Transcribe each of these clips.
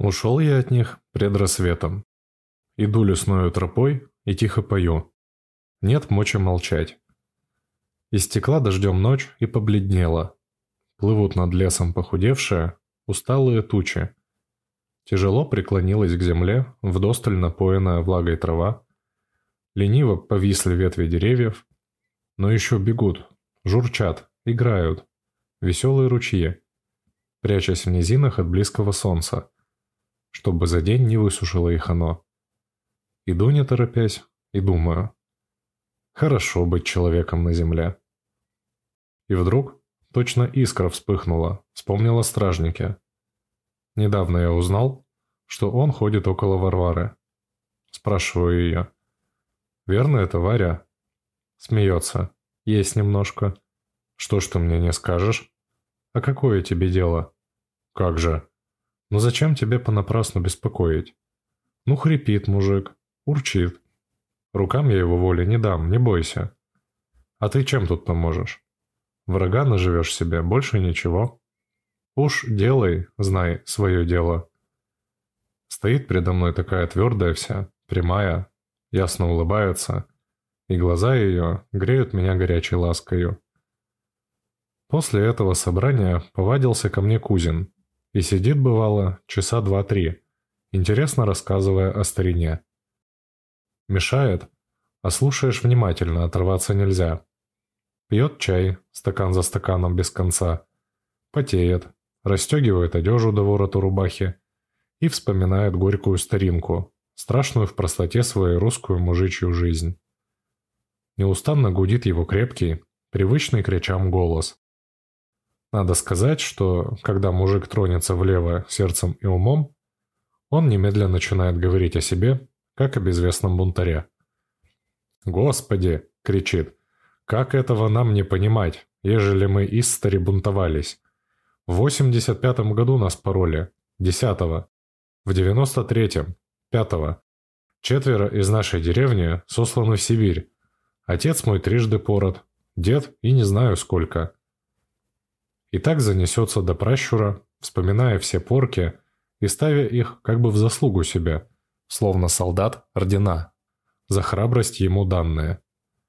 Ушел я от них пред рассветом. Иду лесною тропой и тихо пою. Нет мочи молчать. Истекла дождем ночь и побледнела. Плывут над лесом похудевшие, усталые тучи. Тяжело преклонилась к земле вдосталь напоенная влагой трава. Лениво повисли ветви деревьев, но еще бегут, журчат, играют. Веселые ручьи, прячась в низинах от близкого солнца, чтобы за день не высушило их оно. Иду не торопясь и думаю, хорошо быть человеком на земле. И вдруг точно искра вспыхнула, вспомнила стражники. Недавно я узнал, что он ходит около Варвары. Спрашиваю ее. «Верно это, Варя?» Смеется. «Есть немножко». «Что ж ты мне не скажешь?» «А какое тебе дело?» «Как же?» «Ну зачем тебе понапрасну беспокоить?» «Ну хрипит мужик, урчит. Рукам я его воли не дам, не бойся. А ты чем тут поможешь? Врага наживешь себе, больше ничего. Уж делай, знай, свое дело». Стоит передо мной такая твердая вся, прямая, ясно улыбается, и глаза ее греют меня горячей ласкою. После этого собрания повадился ко мне Кузин и сидит, бывало, часа 2-3, интересно рассказывая о старине. Мешает, а слушаешь внимательно, оторваться нельзя. Пьет чай, стакан за стаканом без конца, потеет, расстегивает одежду до вороту рубахи и вспоминает горькую старинку, страшную в простоте своей русскую мужичью жизнь. Неустанно гудит его крепкий, привычный к речам голос. Надо сказать, что, когда мужик тронется влево сердцем и умом, он немедленно начинает говорить о себе, как о безвестном бунтаре. «Господи!» — кричит. «Как этого нам не понимать, ежели мы истори бунтовались? В 85-м году нас пороли, 10-го, в 93-м, 5-го. 4 из нашей деревни сосланы в Сибирь. Отец мой трижды пород, дед и не знаю сколько». И так занесется до пращура, вспоминая все порки и ставя их как бы в заслугу себе, словно солдат ордена, за храбрость ему данные.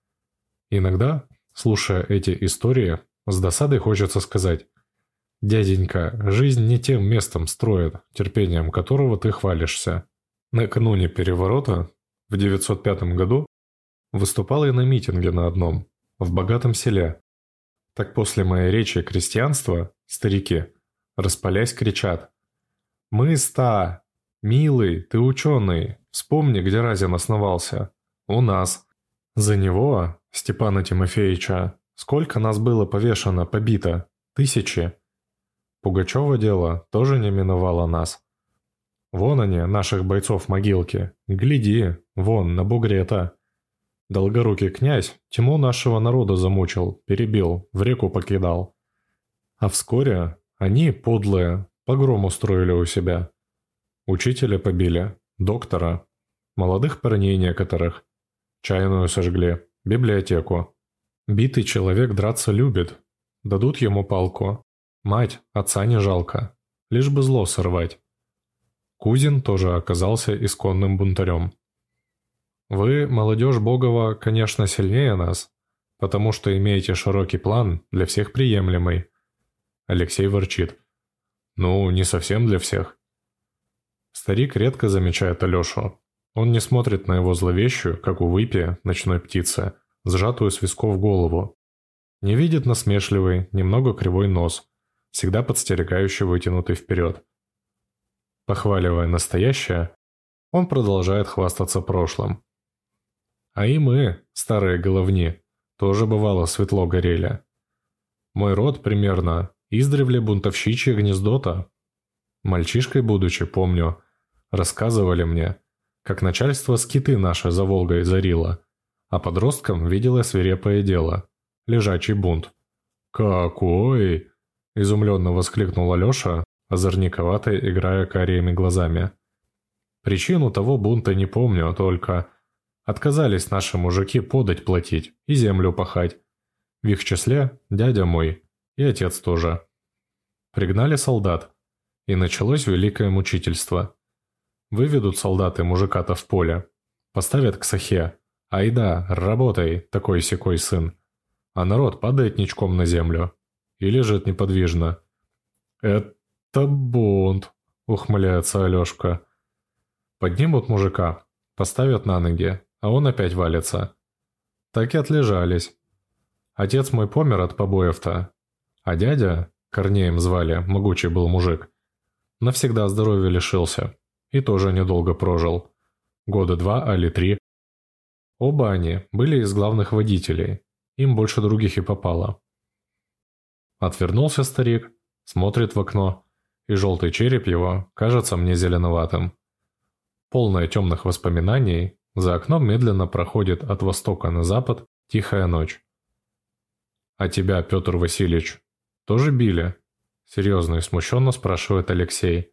Иногда, слушая эти истории, с досадой хочется сказать: «Дяденька, жизнь не тем местом строит, терпением которого ты хвалишься». Накануне переворота, в 905 году, выступал я на митинге на одном, в богатом селе. Так после моей речи крестьянства, старики, распалясь, кричат: «Мы 100! Милый, ты ученый, вспомни, где Разин основался. У нас. За него, Степана Тимофеевича, сколько нас было повешено, побито? 1000. Пугачева дело тоже не миновало нас. Вон они, наших бойцов могилки. Гляди, вон, на бугре-то. Долгорукий князь тьму нашего народа замучил, перебил, в реку покидал. А вскоре они, подлые, погром устроили у себя. Учителя побили, доктора, молодых парней некоторых. Чайную сожгли, библиотеку. Битый человек драться любит. Дадут ему палку. Мать, отца не жалко. Лишь бы зло сорвать. Кузин тоже оказался исконным бунтарем. Вы, молодежь Богова, конечно, сильнее нас, потому что имеете широкий план, для всех приемлемый. Алексей ворчит. Ну, не совсем для всех. Старик редко замечает Алешу. Он не смотрит на его зловещую, как у выпи, ночной птицы, сжатую с висков голову. Не видит насмешливый, немного кривой нос, всегда подстерегающий вытянутый вперед. Похваливая настоящее, он продолжает хвастаться прошлым. А и мы, старые головни, тоже бывало светло горели. Мой род, примерно, издревле бунтовщичье гнездо-то. Мальчишкой будучи, помню, рассказывали мне, как начальство скиты наше за Волгой зарило, а подросткам видело свирепое дело – лежачий бунт. «Какой!» – изумленно воскликнул Алеша, озорниковато играя карими глазами. «Причину того бунта не помню, только отказались наши мужики подать платить и землю пахать. В их числе дядя мой и отец тоже. Пригнали солдат, И началось великое мучительство. Выведут солдаты мужика-то в поле, поставят к сахе. Айда, работай, такой-сякой сын. А народ падает ничком на землю и лежит неподвижно. «Это бунт», — ухмыляется Алешка. Поднимут мужика, поставят на ноги, а он опять валится. Так и отлежались. Отец мой помер от побоев-то, а дядя, Корнеем звали, могучий был мужик, навсегда здоровья лишился и тоже недолго прожил. Года 2 али 3. Оба они были из главных водителей, им больше других и попало. Отвернулся старик, смотрит в окно, и желтый череп его кажется мне зеленоватым. Полное темных воспоминаний, за окном медленно проходит от востока на запад тихая ночь. «А тебя, Петр Васильевич, тоже били?» — серьезно и смущенно спрашивает Алексей.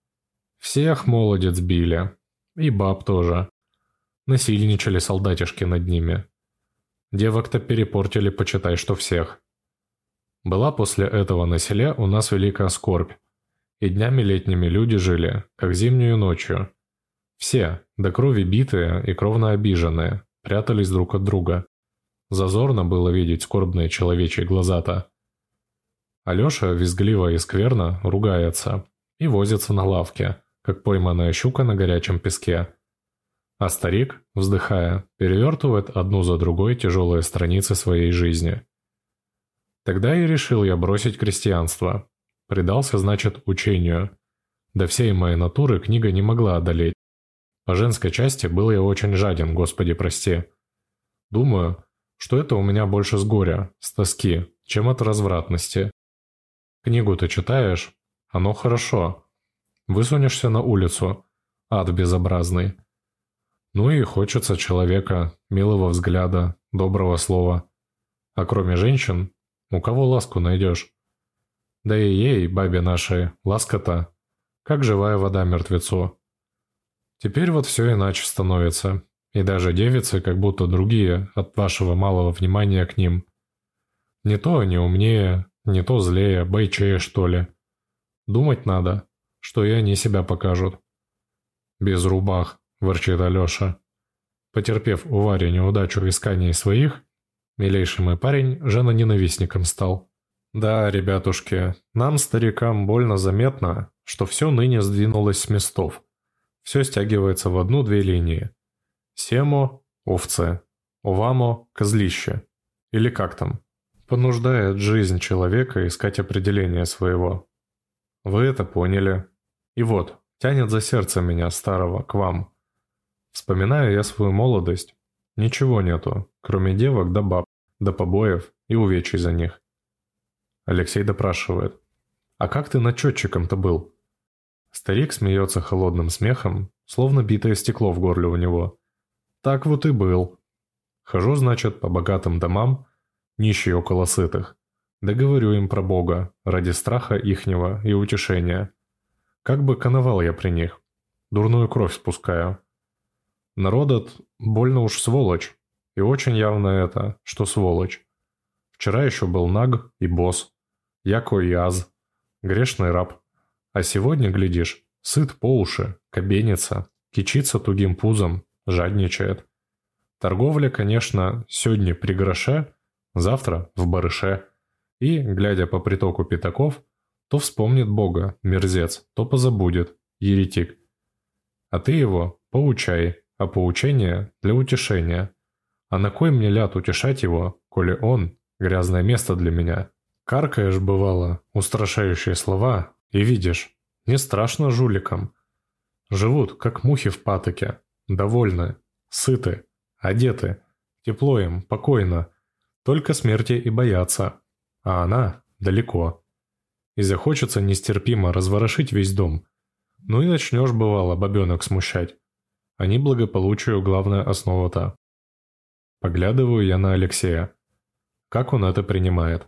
«Всех, молодец, били. И баб тоже. Насильничали солдатишки над ними. Девок-то перепортили, почитай, что всех. Была после этого на селе у нас великая скорбь, и днями летними люди жили, как зимнюю ночью. Все, до крови битые и кровно обиженные, прятались друг от друга. Зазорно было видеть скорбные человечьи глаза-то. Алеша визгливо и скверно ругается и возится на лавке, как пойманная щука на горячем песке. А старик, вздыхая, перевертывает одну за другой тяжелые страницы своей жизни. Тогда и решил я бросить крестьянство. Предался, значит, учению. До всей моей натуры книга не могла одолеть. По женской части был я очень жаден, Господи прости. Думаю, что это у меня больше с горя, с тоски, чем от развратности. Книгу-то читаешь, оно хорошо. Высунешься на улицу, ад безобразный. Ну и хочется человека, милого взгляда, доброго слова. А кроме женщин, у кого ласку найдешь? Да и ей, бабе нашей, ласка-то, как живая вода мертвецу. Теперь вот все иначе становится, и даже девицы как будто другие от вашего малого внимания к ним. Не то они умнее, не то злее, бойчее, что ли. Думать надо, что и они себя покажут. «Без рубах», — ворчит Алеша. Потерпев у Вари неудачу в искании своих, милейший мой парень женоненавистником стал. Да, ребятушки, нам, старикам, больно заметно, что все ныне сдвинулось с местов. Все стягивается в одну-две линии. Семо – овцы, овамо – козлище. Или как там? Понуждает жизнь человека искать определение своего. Вы это поняли. И вот, тянет за сердце меня, старого, к вам. Вспоминаю я свою молодость. Ничего нету, кроме девок да баб, да побоев и увечий за них. Алексей допрашивает. «А как ты начетчиком-то был?» Старик смеется холодным смехом, словно битое стекло в горле у него. «Так вот и был. Хожу, значит, по богатым домам, нищий около сытых, да говорю им про Бога, ради страха ихнего и утешения. Как бы коновал я при них, дурную кровь спускаю. Народ этот больно уж сволочь, и очень явно это, что сволочь. Вчера еще был наг и босс, яко и аз, грешный раб. А сегодня, глядишь, сыт по уши, кабенится, кичится тугим пузом, жадничает. Торговля, конечно, сегодня при гроше, завтра в барыше. И, глядя по притоку пятаков, то вспомнит Бога, мерзец, то позабудет, еретик. А ты его поучай, а поучение для утешения. А на кой мне ляд утешать его, коли он — грязное место для меня? Каркаешь, бывало, устрашающие слова, и видишь, не страшно жуликам. Живут, как мухи в патоке, довольны, сыты, одеты, тепло им, покойно, только смерти и боятся, а она далеко. И захочется нестерпимо разворошить весь дом. Ну и начнешь, бывало, бабенок смущать. Они благополучию главная основа-то. Поглядываю я на Алексея. Как он это принимает?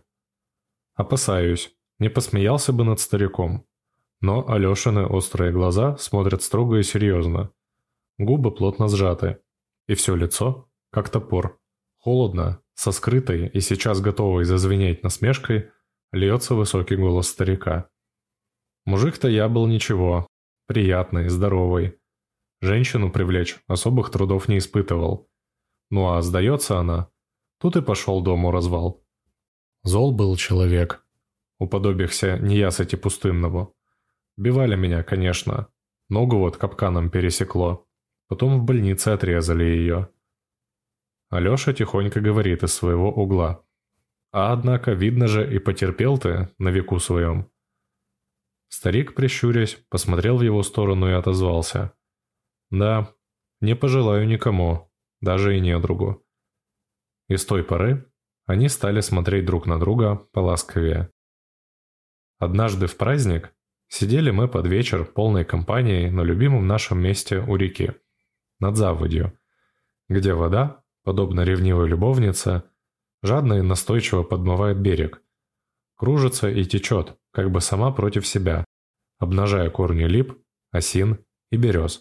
Опасаюсь, не посмеялся бы над стариком. Но Алешины острые глаза смотрят строго и серьезно. Губы плотно сжаты. И все лицо, как топор. Холодно, со скрытой и сейчас готовой зазвенеть насмешкой, льется высокий голос старика. Мужик-то я был ничего, приятный, здоровый. Женщину привлечь особых трудов не испытывал. Ну а сдается она, тут и пошел дому развал. Зол был человек, уподобихся неясыти пустынному. Бивали меня, конечно, ногу вот капканом пересекло, потом в больнице отрезали ее. Алеша тихонько говорит из своего угла. А однако, видно же, и потерпел ты на веку своем. Старик, прищурясь, посмотрел в его сторону и отозвался. Да, не пожелаю никому, даже и недругу. И с той поры они стали смотреть друг на друга поласковее. Однажды в праздник сидели мы под вечер полной компанией на любимом нашем месте у реки, над заводью, где вода, подобно ревнивой любовнице, жадно и настойчиво подмывает берег, кружится и течет, как бы сама против себя, обнажая корни лип, осин и берез.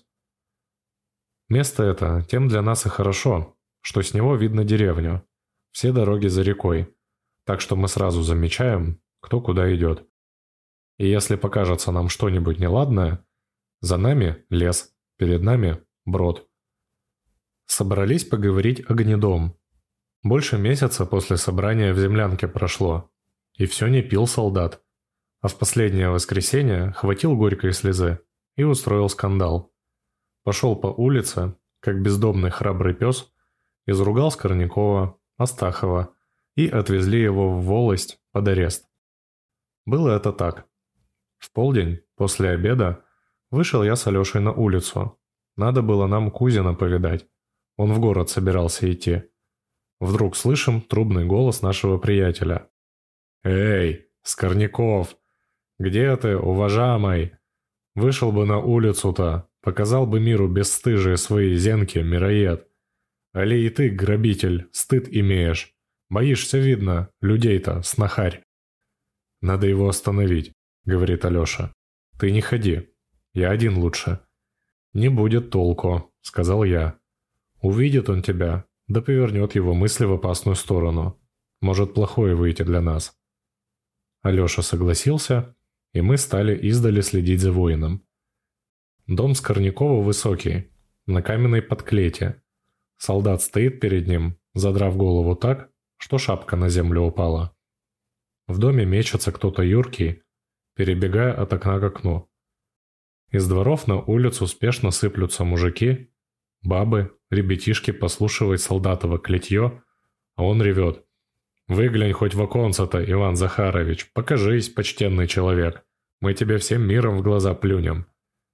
Место это тем для нас и хорошо, что с него видно деревню, все дороги за рекой, так что мы сразу замечаем, кто куда идет. И если покажется нам что-нибудь неладное, за нами лес, перед нами брод. Собрались поговорить о гнедом. Больше месяца после собрания в землянке прошло, и все не пил солдат, а в последнее воскресенье хватил горькой слезы и устроил скандал. Пошел по улице, как бездомный храбрый пес, изругал Скорнякова, Астахова, и отвезли его в волость под арест. Было это так. В полдень, после обеда, вышел я с Алешей на улицу. Надо было нам Кузина повидать. Он в город собирался идти. Вдруг слышим трубный голос нашего приятеля. «Эй, Скорняков! Где ты, уважаемый? Вышел бы на улицу-то, показал бы миру бесстыжие свои зенки, мироед. Али и ты, грабитель, стыд имеешь. Боишься, видно, людей-то, снахарь». «Надо его остановить», — говорит Алеша. «Ты не ходи, я один лучше». «Не будет толку», — сказал я. «Увидит он тебя, да повернет его мысли в опасную сторону. Может плохое выйти для нас». Алеша согласился, и мы стали издали следить за воином. Дом Скорнякова высокий, на каменной подклете. Солдат стоит перед ним, задрав голову так, что шапка на землю упала. В доме мечется кто-то юркий, перебегая от окна к окну. Из дворов на улицу спешно сыплются мужики, бабы, ребятишки послушивают солдатово клятье, а он ревет. «Выглянь хоть в оконце-то, Иван Захарович, покажись, почтенный человек, мы тебе всем миром в глаза плюнем».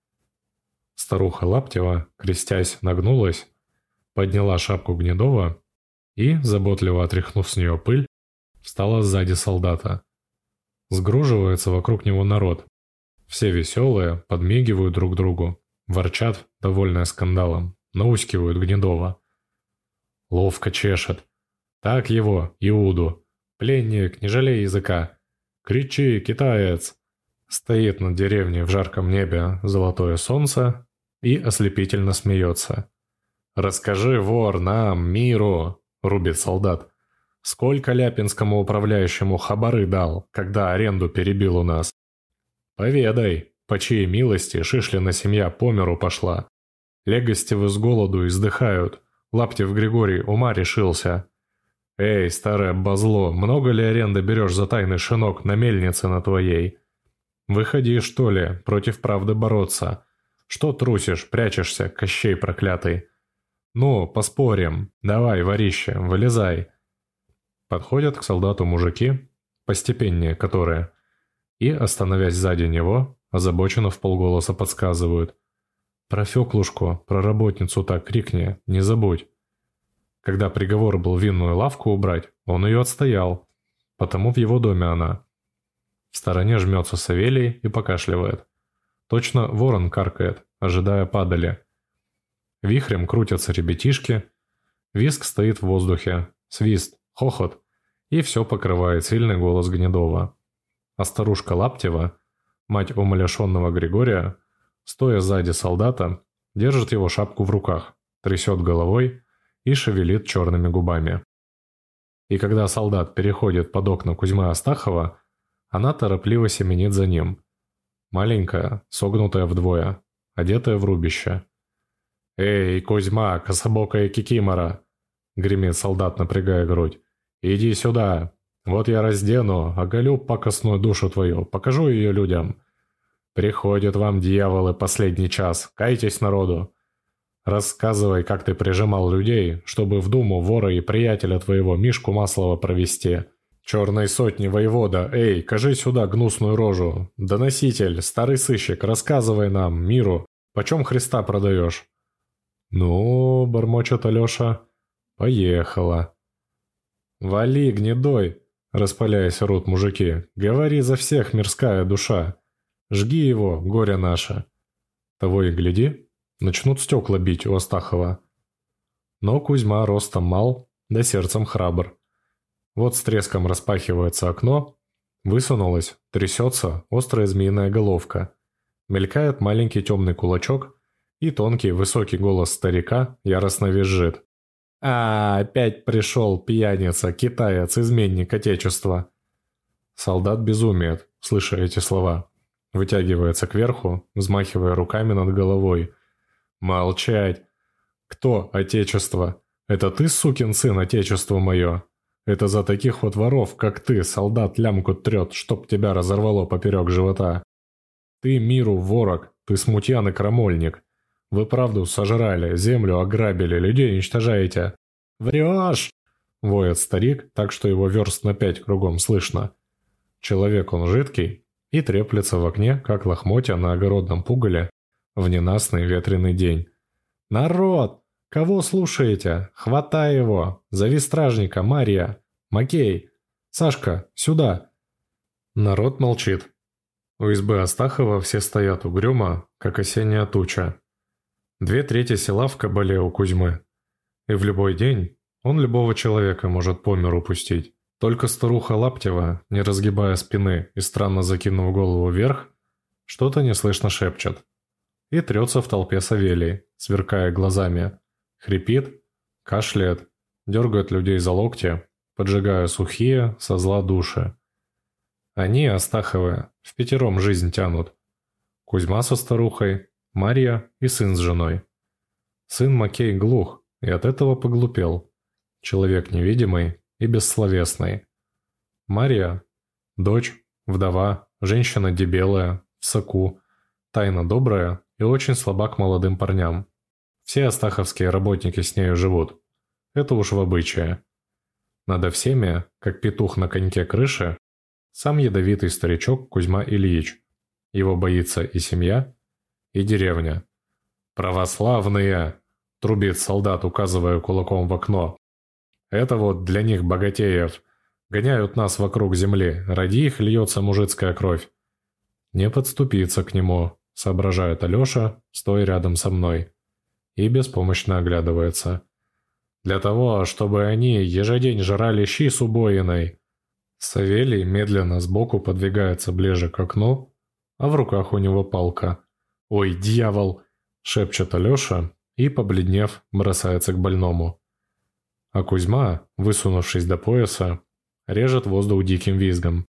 Старуха Лаптева, крестясь, нагнулась, подняла шапку Гнедова и, заботливо отряхнув с нее пыль, встала сзади солдата. Сгруживается вокруг него народ. Все веселые, подмигивают друг другу, ворчат, довольные скандалом, наускивают Гнедова. Ловко чешет. «Так его, Иуду! Пленник, не жалей языка! Кричи, китаец!» Стоит над деревней в жарком небе золотое солнце и ослепительно смеется. «Расскажи, вор, нам, миру!» — рубит солдат. «Сколько ляпинскому управляющему хабары дал, когда аренду перебил у нас? Поведай, по чьей милости Шишлина семья по миру пошла. Легостевы с голоду издыхают, Лаптев Григорий ума решился. Эй, старое базло, много ли аренды берешь за тайный шинок на мельнице на твоей? Выходи, что ли, против правды бороться. Что трусишь, прячешься, Кощей проклятый? Ну, поспорим, давай, ворище, вылезай». Подходят к солдату мужики, постепеннее которые, и, остановясь сзади него, озабоченно вполголоса подсказывают. «Про Феклушку, про работницу так крикни, не забудь». Когда приговор был винную лавку убрать, он ее отстоял, потому в его доме она. В стороне жмется Савелий и покашливает. Точно ворон каркает, ожидая падали. Вихрем крутятся ребятишки, визг стоит в воздухе, свист, хохот, и все покрывает сильный голос Гнедова. А старушка Лаптева, мать умалишенного Григория, стоя сзади солдата, держит его шапку в руках, трясет головой и шевелит черными губами. И когда солдат переходит под окна Кузьмы Астахова, она торопливо семенит за ним. Маленькая, согнутая вдвое, одетая в рубище. «Эй, Кузьма, кособокая кикимора!» — гремит солдат, напрягая грудь. «Иди сюда! Вот я раздену, оголю пакостную душу твою, покажу ее людям. Приходят вам, дьяволы, последний час, кайтесь народу! Рассказывай, как ты прижимал людей, чтобы в думу вора и приятеля твоего Мишку Маслова провести. Черной сотни воевода, эй, кажи сюда гнусную рожу. Доноситель, старый сыщик, рассказывай нам, миру, почем Христа продаешь?» «Ну, — бормочет Алеша, — поехала». «Вали, гнедой!» — распаляясь, орут мужики. «Говори за всех, мирская душа! Жги его, горе наше!» Того и гляди, начнут стекла бить у Астахова. Но Кузьма ростом мал, да сердцем храбр. Вот с треском распахивается окно, высунулась, трясется острая змеиная головка. Мелькает маленький темный кулачок, и тонкий высокий голос старика яростно визжит. Опять пришел пьяница, китаец, изменник Отечества!» Солдат безумеет, слыша эти слова. Вытягивается кверху, взмахивая руками над головой. «Молчать! Кто Отечество? Это ты, сукин сын, Отечество мое? Это за таких вот воров, как ты, солдат лямку трет, чтоб тебя разорвало поперек живота. Ты миру ворог, ты смутьян и крамольник. Вы правду сожрали, землю ограбили, людей уничтожаете». «Врешь!» — воет старик, так что его верст на 5 кругом слышно. Человек он жидкий и треплется в окне, как лохмотья на огородном пугале в ненастный ветреный день. «Народ! Кого слушаете? Хватай его! Зови стражника, Мария! Макей! Сашка, сюда!» Народ молчит. У избы Астахова все стоят угрюмо, как осенняя туча. 2/3 села в кабале у Кузьмы. И в любой день он любого человека может по миру пустить. Только старуха Лаптева, не разгибая спины и странно закинув голову вверх, что-то неслышно шепчет. И трется в толпе Савелий, сверкая глазами. Хрипит, кашляет, дергает людей за локти, поджигая сухие, со зла души. Они, Астаховы, впятером жизнь тянут. Кузьма со старухой, Марья и сын с женой. Сын Макей глух и от этого поглупел. Человек невидимый и бессловесный. Марья – дочь, вдова, женщина дебелая, в соку, тайно добрая и очень слаба к молодым парням. Все астаховские работники с нею живут. Это уж в обычае. Надо всеми, как петух на коньке крыши, сам ядовитый старичок Кузьма Ильич. Его боится и семья, и деревня. «Православные!» – трубит солдат, указывая кулаком в окно. «Это вот для них, богатеев. Гоняют нас вокруг земли, ради их льется мужицкая кровь». «Не подступиться к нему», – соображает Алеша, стоя рядом со мной. И беспомощно оглядывается. «Для того, чтобы они ежедень жрали щи с убоиной». Савелий медленно сбоку подвигается ближе к окну, а в руках у него палка. «Ой, дьявол!» – шепчет Алеша и, побледнев, бросается к больному. А Кузьма, высунувшись до пояса, режет воздух диким визгом.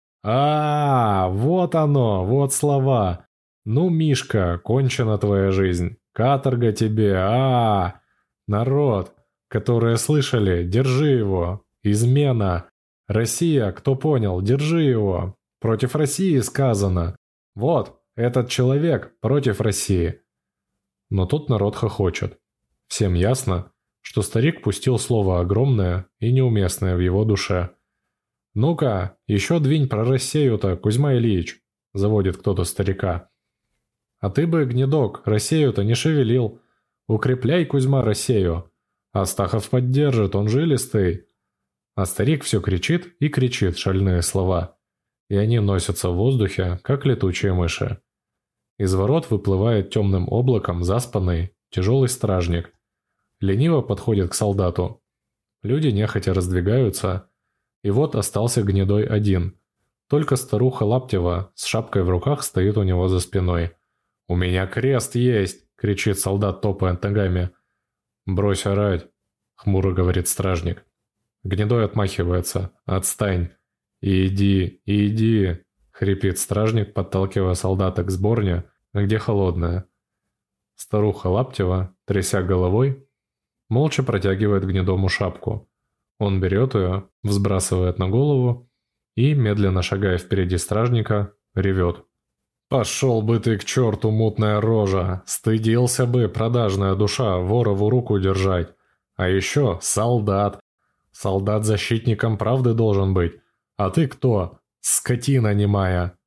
Вот оно, вот слова! Ну, Мишка, кончена твоя жизнь, каторга тебе, Народ, которые слышали, держи его, измена! Россия, кто понял, держи его! Против России сказано! Вот, этот человек против России!» Но тут народ хохочет. Всем ясно, что старик пустил слово огромное и неуместное в его душе. «Ну-ка, еще двинь про Россию-то, Кузьма Ильич!» – заводит кто-то старика. «А ты бы, гнедок, Россию-то не шевелил. Укрепляй, Кузьма, Россию. Астахов поддержит, он жилистый». А старик все кричит и кричит шальные слова. И они носятся в воздухе, как летучие мыши. Из ворот выплывает темным облаком заспанный, тяжелый стражник. Лениво подходит к солдату. Люди нехотя раздвигаются. И вот остался гнедой один. Только старуха Лаптева с шапкой в руках стоит у него за спиной. «У меня крест есть!» — кричит солдат, топая ногами. «Брось орать!» — хмуро говорит стражник. Гнедой отмахивается. «Отстань!» «Иди, иди!» хрипит стражник, подталкивая солдата к сборне, где холодная. Старуха Лаптева, тряся головой, молча протягивает Гнедому шапку. Он берет ее, взбрасывает на голову и, медленно шагая впереди стражника, ревет. «Пошел бы ты к черту, мутная рожа! Стыдился бы, продажная душа, ворову руку держать! А еще солдат! Солдат защитником правды должен быть! А ты кто? Скотина немая!»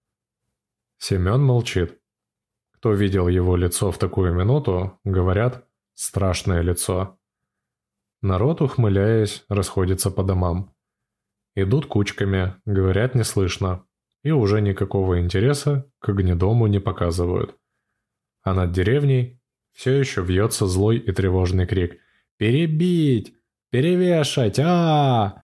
Семен молчит. Кто видел его лицо в такую минуту, говорят, страшное лицо. Народ, ухмыляясь, расходится по домам. Идут кучками, говорят неслышно, и уже никакого интереса к Гнедому не показывают. А над деревней все еще вьется злой и тревожный крик «Перебить! Перевешать! А-а-а!»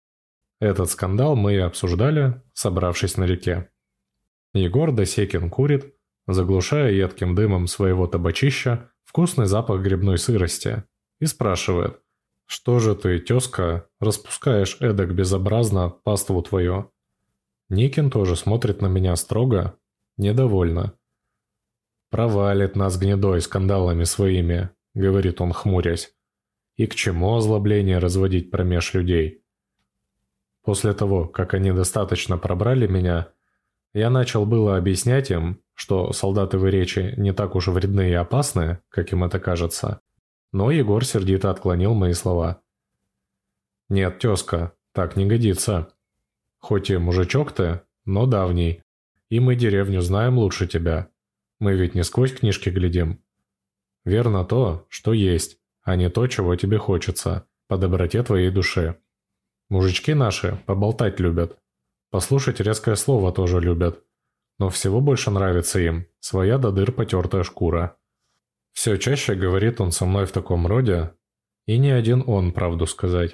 Этот скандал мы и обсуждали, собравшись на реке. Егор Досекин курит, заглушая едким дымом своего табачища вкусный запах грибной сырости, и спрашивает: «Что же ты, тезка, распускаешь эдак безобразно паству твою?» Никин тоже смотрит на меня строго, недовольно. «Провалит нас Гнедой скандалами своими», — говорит он, хмурясь. «И к чему озлобление разводить промеж людей?» После того, как они достаточно пробрали меня, я начал было объяснять им, что солдаты в речи не так уж вредны и опасны, как им это кажется, но Егор сердито отклонил мои слова. «Нет, тезка, так не годится. Хоть и мужичок ты, но давний, и мы деревню знаем лучше тебя. Мы ведь не сквозь книжки глядим. Верно то, что есть, а не то, чего тебе хочется, по доброте твоей души. Мужички наши поболтать любят, послушать резкое слово тоже любят, но всего больше нравится им своя до дыр потертая шкура». Все чаще говорит он со мной в таком роде, и не один он, правду сказать.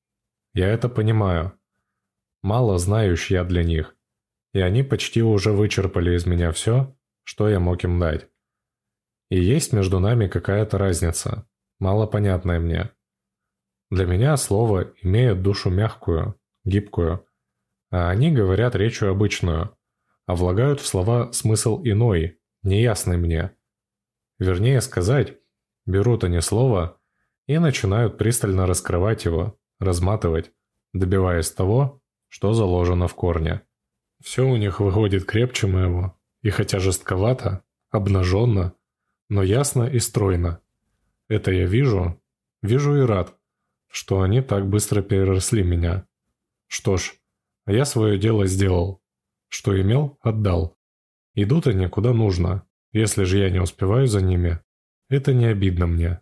Я это понимаю. Мало знающий я для них, и они почти уже вычерпали из меня все, что я мог им дать. И есть между нами какая-то разница, малопонятная мне. Для меня слово имеет душу мягкую, гибкую, а они говорят речью обычную, а влагают в слова смысл иной, неясный мне. Вернее сказать, берут они слово и начинают пристально раскрывать его, разматывать, добиваясь того, что заложено в корне. Все у них выходит крепче моего, и хотя жестковато, обнаженно, но ясно и стройно. Это я вижу и рад, что они так быстро переросли меня. Что ж, я свое дело сделал, что имел, отдал. Идут они куда нужно, если же я не успеваю за ними, это не обидно мне.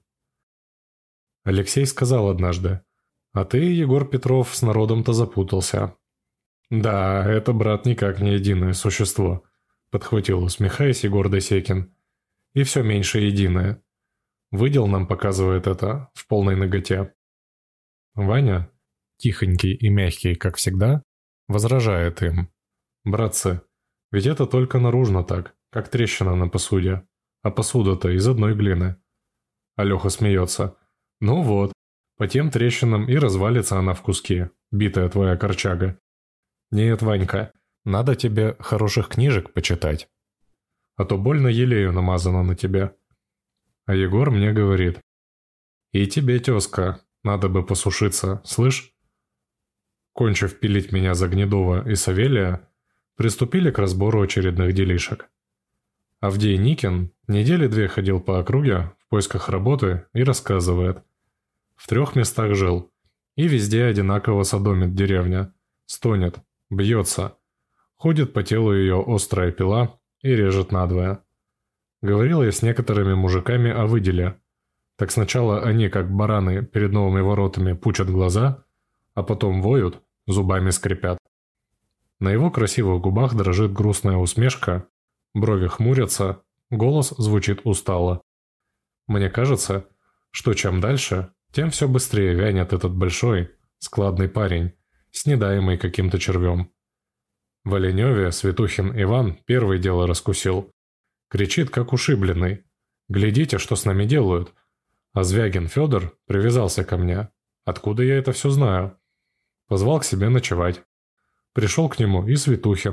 Алексей сказал однажды: «А ты, Егор Петров, с народом-то запутался». «Да, это, брат, никак не единое существо», — подхватил, усмехаясь, Егор Досекин. «И все меньше единое. Выдел нам показывает это в полной наготе». Ваня, тихонький и мягкий, как всегда, возражает им: «Братцы, ведь это только наружно так, как трещина на посуде, а посуда-то из одной глины». А Леха смеется: «Ну вот, по тем трещинам и развалится она в куски, битая твоя корчага. Нет, Ванька, надо тебе хороших книжек почитать, а то больно елею намазано на тебе». А Егор мне говорит: «И тебе, тезка, надо бы посушиться, слышь?» Кончив пилить меня за Гнедова и Савелия, приступили к разбору очередных делишек. Авдей Никин недели 2 ходил по округе в поисках работы и рассказывает: в 3 местах жил, и везде одинаково содомит деревня, стонет, бьется, ходит по телу ее острая пила и режет надвое. Говорил я с некоторыми мужиками о выделе. Так сначала они, как бараны, перед новыми воротами пучат глаза, а потом воют, зубами скрипят. На его красивых губах дрожит грустная усмешка, брови хмурятся, голос звучит устало. Мне кажется, что чем дальше, тем все быстрее вянет этот большой, складный парень, снедаемый каким-то червем. В Оленеве Светухин Иван первое дело раскусил. Кричит, как ушибленный: «Глядите, что с нами делают!» А Звягин Федор привязался ко мне. Откуда я это все знаю? Позвал к себе ночевать. Пришел к нему и Светухин,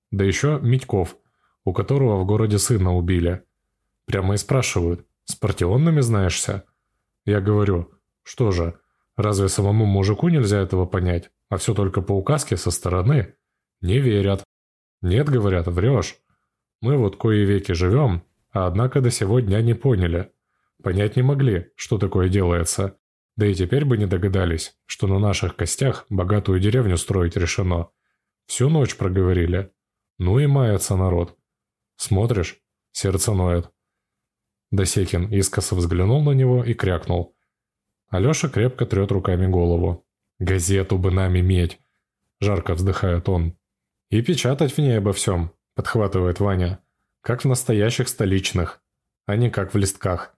Да еще Митьков, у которого в городе сына убили. Прямо и спрашивают: с партионными знаешься? Я говорю: что же, разве самому мужику нельзя этого понять, а все только по указке со стороны? Не верят. Нет, говорят, врешь. Мы вот кои веки живем, а однако до сего дня не поняли. Понять не могли, что такое делается. Да и теперь бы не догадались, что на наших костях богатую деревню строить решено. Всю ночь проговорили. Ну и мается народ. Смотришь, сердце ноет. Досекин искоса взглянул на него и крякнул. Алеша крепко трет руками голову. «Газету бы нам иметь!» – жарко вздыхает он. «И печатать в ней обо всем», – подхватывает Ваня. «Как в настоящих столичных, а не как в листках».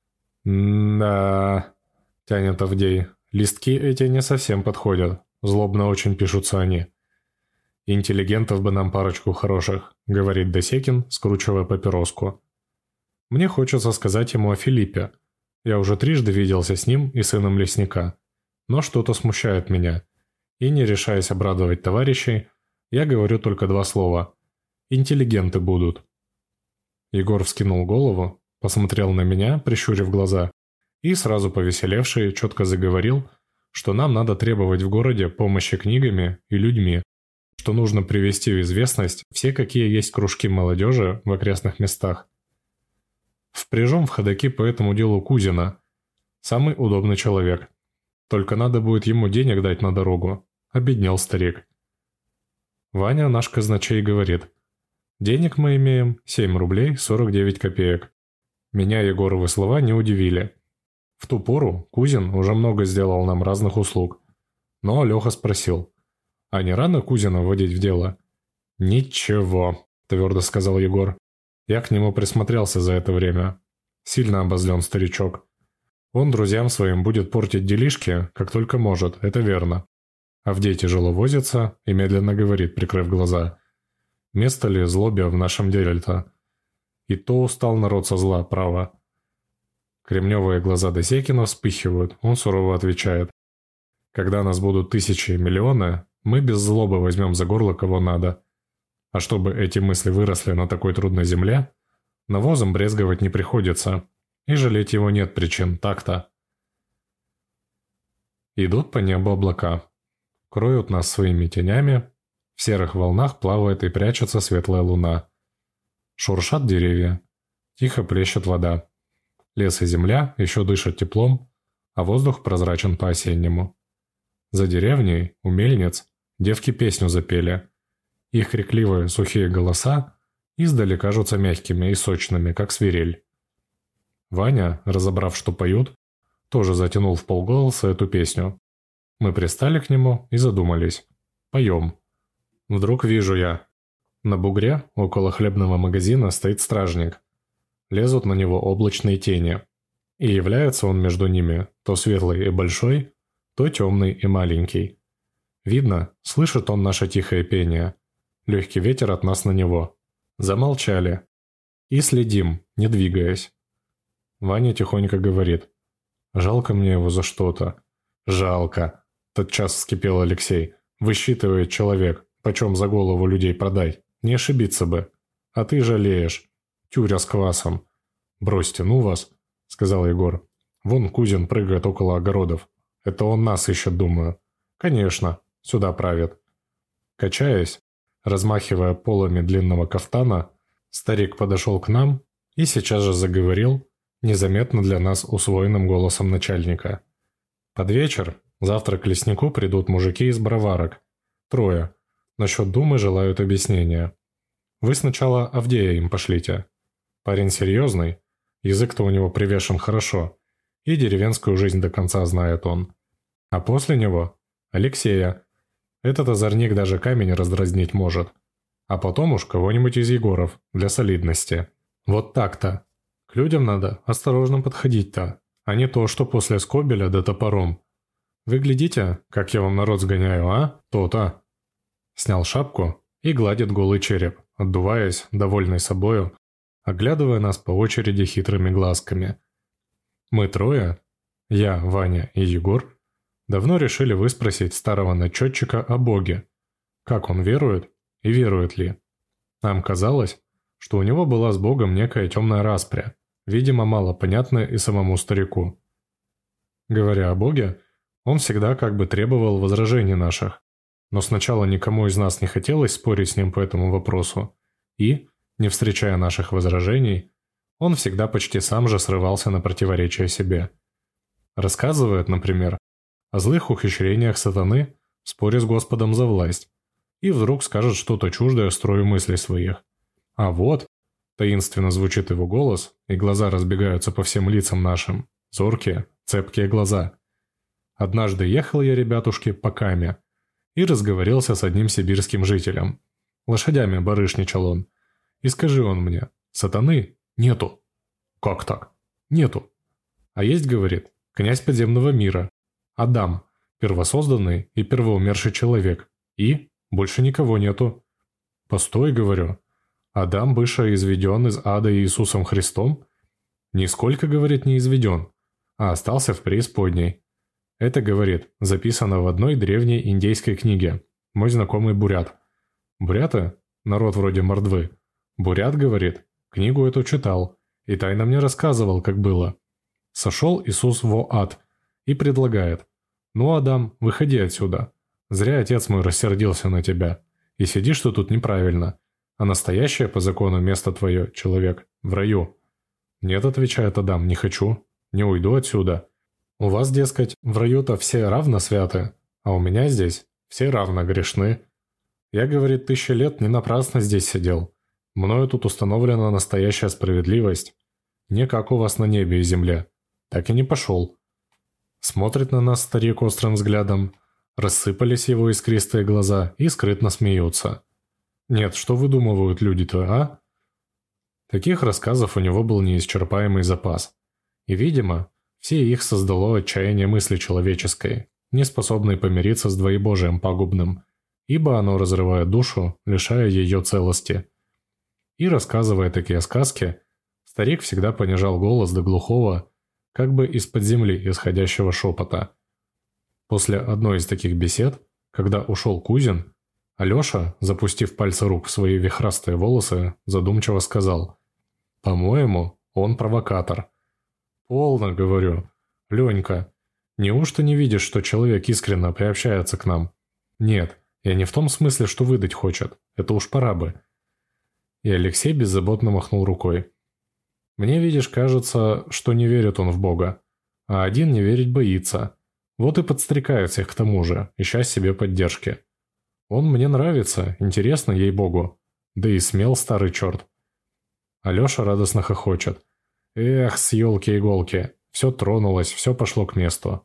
«Да...» – тянет Авдей. «Листки эти не совсем подходят. Злобно очень пишутся они». «Интеллигентов бы нам парочку хороших», – говорит Досекин, скручивая папироску. Мне хочется сказать ему о Филиппе. Я уже трижды виделся с ним и сыном лесника. Но что-то смущает меня. И не решаясь обрадовать товарищей, я говорю только два слова. «Интеллигенты будут». Егор вскинул голову, посмотрел на меня, прищурив глаза, и сразу повеселевший четко заговорил, что нам надо требовать в городе помощи книгами и людьми, что нужно привести в известность все, какие есть кружки молодежи в окрестных местах. Впряжем в ходаки по этому делу Кузина. Самый удобный человек. Только надо будет ему денег дать на дорогу. Обеднел старик. Ваня, наш казначей, говорит: денег мы имеем 7 рублей 49 копеек. Меня Егоровы слова не удивили. В ту пору Кузин уже много сделал нам разных услуг. Но Леха спросил: а не рано Кузина вводить в дело? Ничего, твердо сказал Егор. Я к нему присмотрелся за это время. Сильно обозлен старичок. Он друзьям своим будет портить делишки, как только может, это верно. Авдей тяжело возится и медленно говорит, прикрыв глаза: место ли злобе в нашем деле-то? И то устал народ со зла, право. Кремневые глаза Досекина вспыхивают, он сурово отвечает: когда нас будут тысячи и миллионы, мы без злобы возьмем за горло кого надо. А чтобы эти мысли выросли на такой трудной земле, навозом брезговать не приходится, и жалеть его нет причин, так-то. Идут по небу облака. Кроют нас своими тенями, в серых волнах плавает и прячется светлая луна. Шуршат деревья, тихо плещет вода. Лес и земля еще дышат теплом, а воздух прозрачен по-осеннему. За деревней, у мельниц, девки песню запели. Их крикливые сухие голоса издали кажутся мягкими и сочными, как свирель. Ваня, разобрав, что поют, тоже затянул вполголоса эту песню. Мы пристали к нему и задумались. Поем. Вдруг вижу я. На бугре около хлебного магазина стоит стражник. Лезут на него облачные тени. И является он между ними то светлый и большой, то темный и маленький. Видно, слышит он наше тихое пение. Легкий ветер от нас на него. Замолчали. И следим, не двигаясь. Ваня тихонько говорит: жалко мне его за что-то. Жалко. Тотчас вскипел Алексей. Высчитывает человек, почем за голову людей продать. Не ошибиться бы. А ты жалеешь. Тюря с квасом. Бросьте, ну вас, сказал Егор. Вон Кузин прыгает около огородов. Это он нас ищет, думаю. Конечно, сюда правит. Качаясь, размахивая полами длинного кафтана, старик подошел к нам и сейчас же заговорил, незаметно для нас усвоенным голосом начальника. Под вечер завтра к леснику придут мужики из броварок. 3. Насчет думы желают объяснения. Вы сначала Авдея им пошлите. Парень серьезный, язык-то у него привешен хорошо, и деревенскую жизнь до конца знает он. А после него Алексея. Этот озорник даже камень раздразнить может. А потом уж кого-нибудь из Егоров, для солидности. Вот так-то. К людям надо осторожно подходить-то, а не то, что после скобеля да топором. Вы глядите, как я вам народ сгоняю, а? То-то. Снял шапку и гладит голый череп, отдуваясь, довольный собою, оглядывая нас по очереди хитрыми глазками. Мы 3, я, Ваня и Егор, давно решили выспросить старого начетчика о Боге. Как он верует и верует ли? Нам казалось, что у него была с Богом некая темная распря, видимо, мало понятная и самому старику. Говоря о Боге, он всегда как бы требовал возражений наших, но сначала никому из нас не хотелось спорить с ним по этому вопросу, и, не встречая наших возражений, он всегда почти сам же срывался на противоречие себе. Рассказывает, например, о злых ухищрениях сатаны в споре с Господом за власть, и вдруг скажет что-то чуждое строю мыслей своих. А вот, таинственно звучит его голос, и глаза разбегаются по всем лицам нашим, зоркие, цепкие глаза. Однажды ехал я, ребятушки, по Каме, и разговорился с одним сибирским жителем. Лошадями барышничал он. И скажи он мне, сатаны нету. Как так? Нету. А есть, говорит, князь подземного мира, Адам, первосозданный и первоумерший человек, и больше никого нету. Постой, говорю, Адам быша изведен из ада Иисусом Христом? Нисколько, говорит, не изведен, а остался в преисподней. Это, говорит, записано в одной древней индейской книге. Мой знакомый бурят. Буряты – народ вроде мордвы. Бурят, говорит, книгу эту читал и тайно мне рассказывал, как было. Сошел Иисус во ад и предлагает: «Ну, Адам, выходи отсюда. Зря отец мой рассердился на тебя. И сидишь ты тут неправильно. А настоящее по закону место твое, человек, в раю». «Нет», — отвечает Адам, — «не хочу. Не уйду отсюда. У вас, дескать, в раю-то все равно святы, а у меня здесь все равно грешны. Я, говорит, 1000 лет не напрасно здесь сидел. Мною тут установлена настоящая справедливость. Не как у вас на небе и земле. Так и не пошел». Смотрит на нас старик острым взглядом, рассыпались его искристые глаза и скрытно смеются. Нет, что выдумывают люди-то, а? Таких рассказов у него был неисчерпаемый запас. И, видимо, все их создало отчаяние мысли человеческой, не способной помириться с двоебожием пагубным, ибо оно разрывает душу, лишая ее целости. И, рассказывая такие сказки, старик всегда понижал голос до глухого, как бы из-под земли исходящего шепота. После одной из таких бесед, когда ушел Кузин, Алеша, запустив пальцы рук в свои вихрастые волосы, задумчиво сказал: «По-моему, он провокатор». «Полно, — говорю. Ленька, неужто не видишь, что человек искренне приобщается к нам?» «Нет, я не в том смысле, что выдать хочет. Это уж пора бы». И Алексей беззаботно махнул рукой. «Мне, видишь, кажется, что не верит он в Бога, а один не верить боится. Вот и подстрекает всех к тому же, ища себе поддержки. Он мне нравится, интересно, ей-богу. Да и смел старый черт». Алеша радостно хохочет. «Эх, с елки-иголки, все тронулось, все пошло к месту».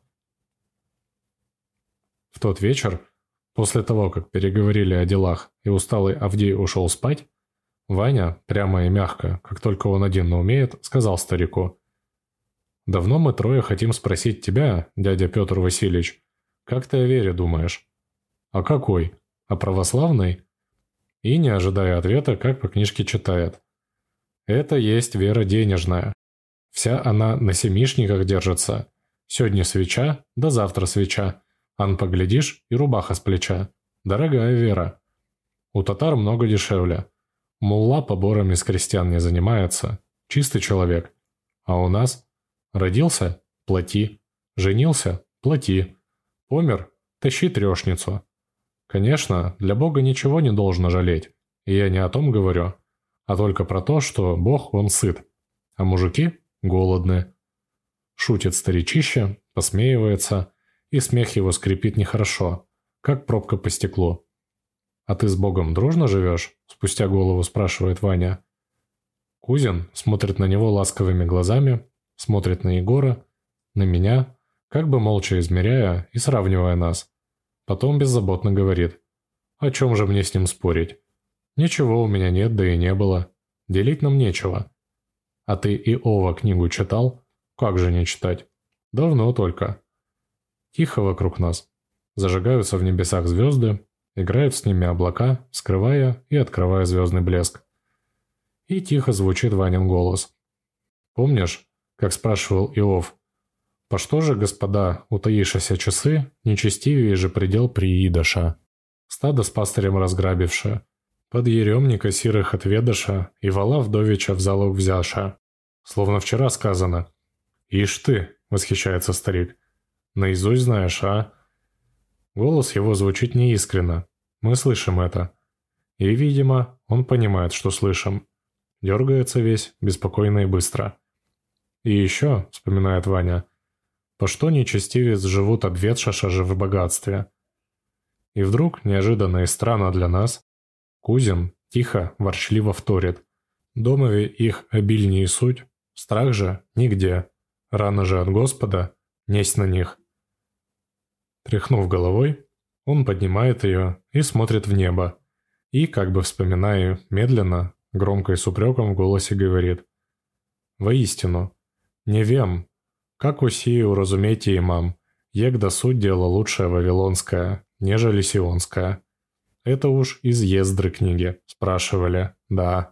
В тот вечер, после того, как переговорили о делах и усталый Авдей ушел спать, Ваня, прямо и мягко, как только он один умеет, сказал старику: «Давно мы трое хотим спросить тебя, дядя Петр Васильевич, как ты о вере думаешь?» «А какой? О православной?» И, не ожидая ответа, как по книжке читает: «Это есть вера денежная. Вся она на семишниках держится. Сегодня свеча, да завтра свеча. Ан поглядишь, и рубаха с плеча. Дорогая вера. У татар много дешевле. Мулла поборами с крестьян не занимается. Чистый человек. А у нас? Родился – плати. Женился – плати. Помер – тащи трешницу. Конечно, для Бога ничего не должно жалеть. И я не о том говорю, а только про то, что Бог, он сыт. А мужики голодны». Шутит старичище, посмеивается, и смех его скрипит нехорошо, как пробка по стеклу. «А ты с Богом дружно живешь?» – спустя голову спрашивает Ваня. Кузин смотрит на него ласковыми глазами, смотрит на Егора, на меня, как бы молча измеряя и сравнивая нас. Потом беззаботно говорит: «О чем же мне с ним спорить? Ничего у меня нет, да и не было. Делить нам нечего. А ты Иова книгу читал? Как же не читать? Давно только». Тихо вокруг нас. Зажигаются в небесах звезды, играют с ними облака, скрывая и открывая звездный блеск. И тихо звучит Ванин голос. «Помнишь, как спрашивал Иов: по что же, господа, утаишася часы, нечестивее же предел приидоша? Стадо с пастырем разграбивши, Под еремника сирых отведаша и вала вдовича в залог взяша. Словно вчера сказано. «Ишь ты!» — восхищается старик. «Наизусть знаешь, а?» Голос его звучит неискренно. Мы слышим это. И, видимо, он понимает, что слышим. Дергается весь, беспокойно и быстро. «И еще», — вспоминает Ваня, — «по что нечестивец живут обветшаша же в богатстве?» И вдруг, неожиданно и странно для нас, Кузин тихо, ворчливо вторит. «Домове их обильнее суть, страх же нигде, рано же от Господа несть на них». Тряхнув головой, он поднимает ее и смотрит в небо, и, как бы вспоминая, медленно, громко и с упреком в голосе говорит: «Воистину, не вем, как усию разумейте имам, егда суть дело лучшая вавилонская, нежели сионская». Это уж из Ездры книги, спрашивали, да.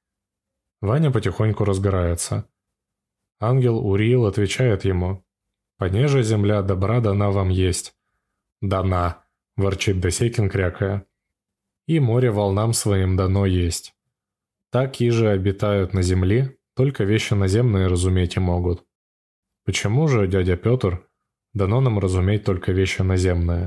Ваня потихоньку разгорается. Ангел Уриил отвечает ему: «Понеже земля добра дана вам есть». «Дана», — ворчит Досекин, крякая. «И море волнам своим дано есть. Так и же обитают на земле, только вещи наземные разуметь и могут». Почему же, дядя Петр, дано нам разуметь только вещи наземные?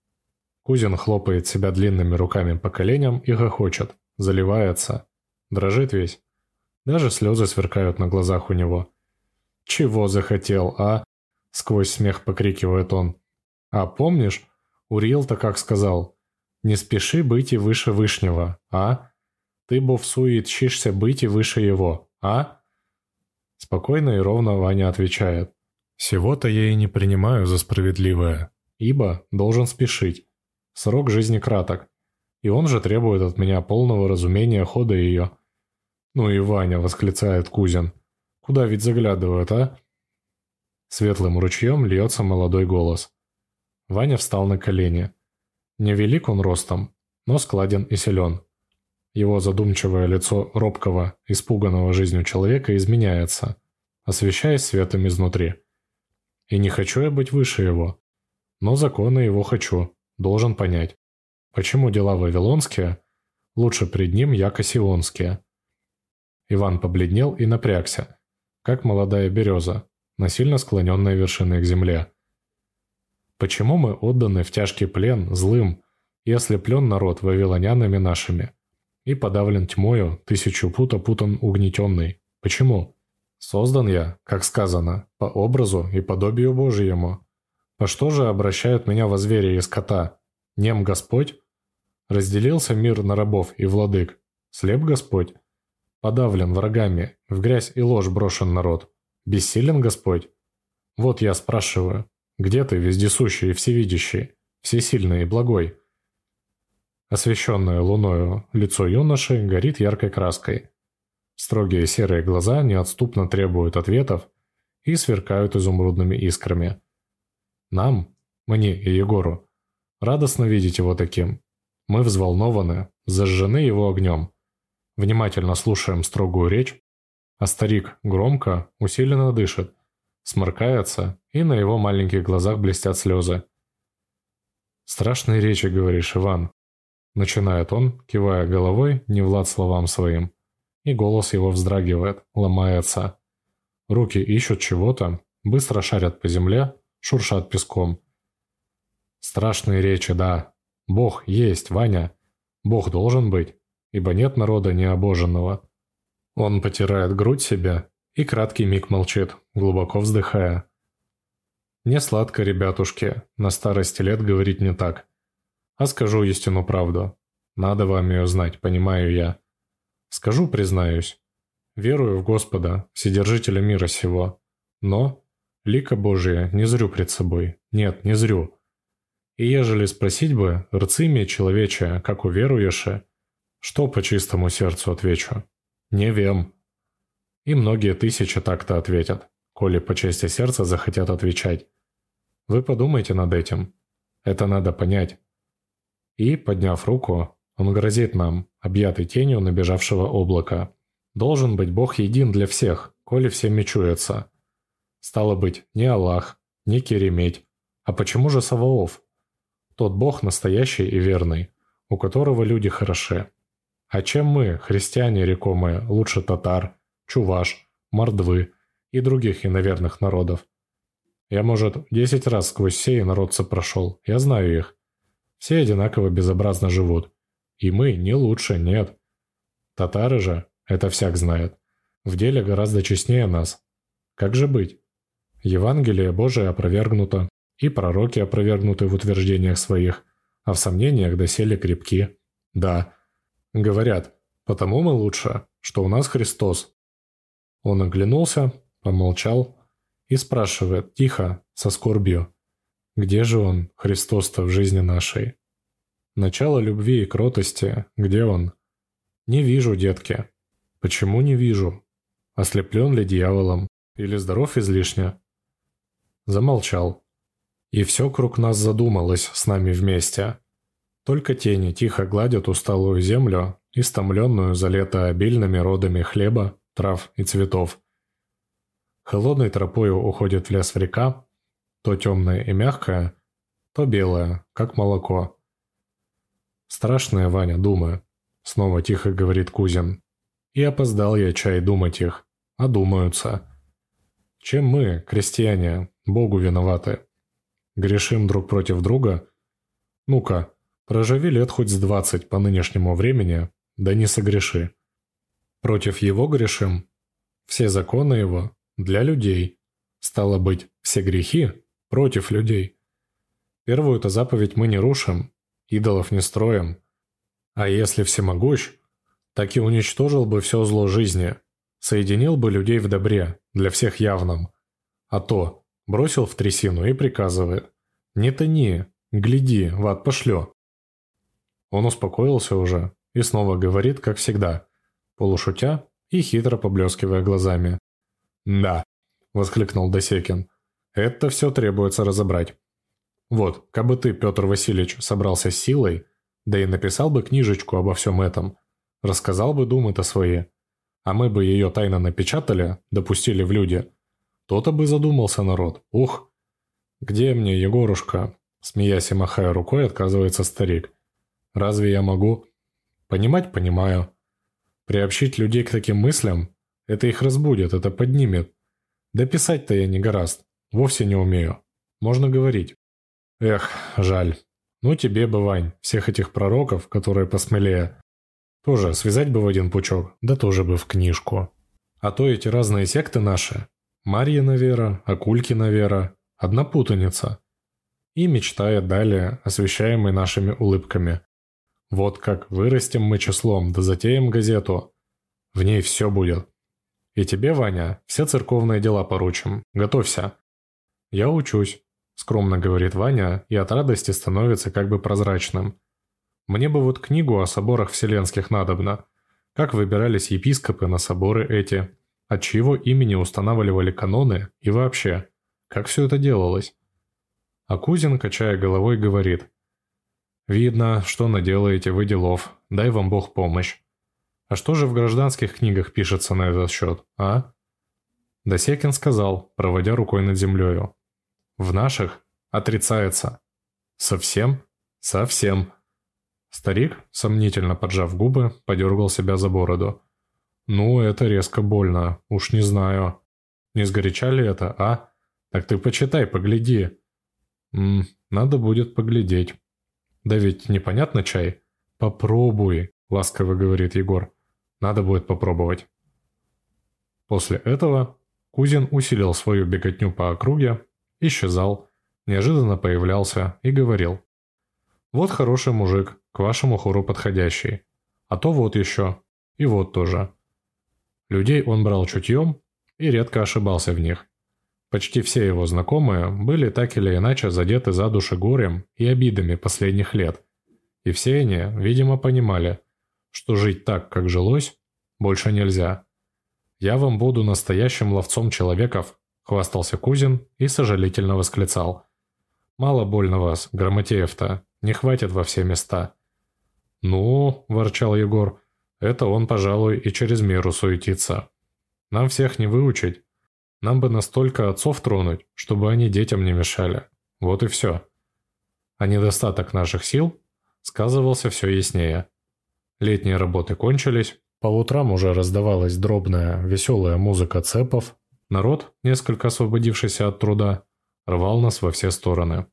Кузин хлопает себя длинными руками по коленям и хохочет, заливается, дрожит весь. Даже слезы сверкают на глазах у него. «Чего захотел, а?» — сквозь смех покрикивает он. «А помнишь, Уриил-то как сказал? Не спеши быть и выше Вышнего, а? Ты бо всуетчишься быть и выше его, а?» Спокойно и ровно Ваня отвечает: «Всего-то я и не принимаю за справедливое, ибо должен спешить. Срок жизни краток, и он же требует от меня полного разумения хода ее». «Ну и Ваня», — восклицает Кузин, — «куда ведь заглядывают, а?» Светлым ручьем льется молодой голос. Ваня встал на колени. Невелик он ростом, но складен и силен. Его задумчивое лицо робкого, испуганного жизнью человека изменяется, освещаясь светом изнутри. И не хочу я быть выше его, но законы его хочу, должен понять, почему дела вавилонские лучше пред ним яко сионские. Иван побледнел и напрягся, как молодая береза, насильно склоненная вершиной к земле. Почему мы отданы в тяжкий плен злым и ослеплен народ вавилонянами нашими, и подавлен тьмою, тысячу пут опутан угнетенный? Почему? Создан я, как сказано, по образу и подобию Божьему. По что же обращают меня во зверя и скота? Нем Господь? Разделился мир на рабов и владык. Слеп Господь? Подавлен врагами, в грязь и ложь брошен народ. Бессилен Господь? Вот я спрашиваю, где ты, вездесущий и всевидящий, всесильный и благой?» Освещенное луною лицо юноши горит яркой краской. Строгие серые глаза неотступно требуют ответов и сверкают изумрудными искрами. Нам, мне и Егору, радостно видеть его таким. Мы взволнованы, зажжены его огнем. Внимательно слушаем строгую речь, а старик громко, усиленно дышит, сморкается, и на его маленьких глазах блестят слезы. «Страшные речи, говоришь, Иван», — начинает он, кивая головой не влад словам своим, и голос его вздрагивает, ломается. Руки ищут чего-то, быстро шарят по земле, шуршат песком. «Страшные речи, да. Бог есть, Ваня. Бог должен быть, ибо нет народа необоженного». Он потирает грудь себе и краткий миг молчит, глубоко вздыхая. «Не сладко, ребятушки, на старости лет говорить не так. А скажу истину правду. Надо вам ее знать, понимаю я. Скажу, признаюсь. Верую в Господа, Вседержителя мира сего. Но лика Божия не зрю пред собой. Нет, не зрю. И ежели спросить бы, рцимие человече, как уверуеше, что по чистому сердцу отвечу? Не вем». И многие тысячи так-то ответят, коли по чести сердца захотят отвечать. Вы подумайте над этим. Это надо понять. И, подняв руку, он грозит нам, объятый тенью набежавшего облака. Должен быть Бог един для всех, коли всем мечуется. Стало быть, не Аллах, не Кереметь. А почему же Саваоф? Тот Бог настоящий и верный, у которого люди хороши. А чем мы, христиане рекомые, лучше татар, чуваш, мордвы и других иноверных народов? Я, может, 10 раз сквозь сей народцы прошел, я знаю их. Все одинаково безобразно живут. И мы не лучше, нет. Татары же, это всяк знает, в деле гораздо честнее нас. Как же быть? Евангелие Божие опровергнуто, и пророки опровергнуты в утверждениях своих, а в сомнениях доселе крепки. Да, говорят, потому мы лучше, что у нас Христос. Он оглянулся, помолчал и спрашивает тихо, со скорбью: где же он, Христос-то, в жизни нашей? Начало любви и кротости, где он? Не вижу, детки. Почему не вижу? Ослеплен ли дьяволом? Или здоров излишне? Замолчал. И все круг нас задумалось с нами вместе. Только тени тихо гладят усталую землю, истомленную за лето обильными родами хлеба, трав и цветов. Холодной тропою уходит в лес река, то темная и мягкая, то белая, как молоко. «Страшная, Ваня, дума», — снова тихо говорит Кузин. «И опоздал я чай думать их, а думаются. Чем мы, крестьяне, Богу виноваты? Грешим друг против друга? Ну-ка, проживи лет хоть с 20 по нынешнему времени, да не согреши. Против его грешим? Все законы его для людей. Стало быть, все грехи против людей. Первую-то заповедь мы не рушим, идолов не строим. А если всемогущ, так и уничтожил бы все зло жизни, соединил бы людей в добре, для всех явном. А то бросил в трясину и приказывает: не тони, гляди, в ад пошлю». Он успокоился уже и снова говорит, как всегда, полушутя и хитро поблескивая глазами. «Да», — воскликнул Досекин, — «это все требуется разобрать. Вот, кабы ты, Петр Васильевич, собрался с силой, да и написал бы книжечку обо всем этом, рассказал бы думы-то свои, а мы бы ее тайно напечатали, допустили в люди, то-то бы задумался народ. Ух! Где мне, Егорушка?» Смеясь и махая рукой, отказывается старик. «Разве я могу?» «Понимать понимаю. Приобщить людей к таким мыслям – это их разбудит, это поднимет. Да писать-то я не горазд, вовсе не умею. Можно говорить. Эх, жаль. Ну тебе бы, Вань, всех этих пророков, которые посмелее, тоже связать бы в один пучок, да тоже бы в книжку. А то эти разные секты наши – Марьина вера, Акулькина вера – одна путаница. И мечтает далее, освещаемый нашими улыбками. Вот как вырастем мы числом, да затеем газету. В ней все будет. И тебе, Ваня, все церковные дела поручим. Готовься». «Я учусь», — скромно говорит Ваня, и от радости становится как бы прозрачным. «Мне бы вот книгу о соборах вселенских надобно. Как выбирались епископы на соборы эти, от чьего имени устанавливали каноны и вообще, как все это делалось». А Кузин, качая головой, говорит: «Видно, что наделаете вы делов, дай вам Бог помощь. А что же в гражданских книгах пишется на этот счет, а?» Досекин сказал, проводя рукой над землею: «В наших отрицается». «Совсем?» «Совсем». Старик, сомнительно поджав губы, подергал себя за бороду. «Ну, это резко больно, уж не знаю. Не сгоряча ли это, а? Так ты почитай, погляди». Надо будет поглядеть. Да ведь непонятно чай. Попробуй, ласково говорит Егор. Надо будет попробовать. После этого Кузин усилил свою беготню по округе, исчезал, неожиданно появлялся и говорил: «Вот хороший мужик, к вашему хору подходящий. А то вот еще, и вот тоже». Людей он брал чутьем и редко ошибался в них. Почти все его знакомые были так или иначе задеты за души горем и обидами последних лет, и все они, видимо, понимали, что жить так, как жилось, больше нельзя. «Я вам буду настоящим ловцом человеков», — хвастался Кузин и сожалительно восклицал: «Мало больно вас, грамотеев-то, не хватит во все места». «Ну, — ворчал Егор, — это он, пожалуй, и через меру суетится. Нам всех не выучить. Нам бы настолько отцов тронуть, чтобы они детям не мешали. Вот и все». А недостаток наших сил сказывался все яснее. Летние работы кончились, по утрам уже раздавалась дробная, веселая музыка цепов. Народ, несколько освободившийся от труда, рвал нас во все стороны.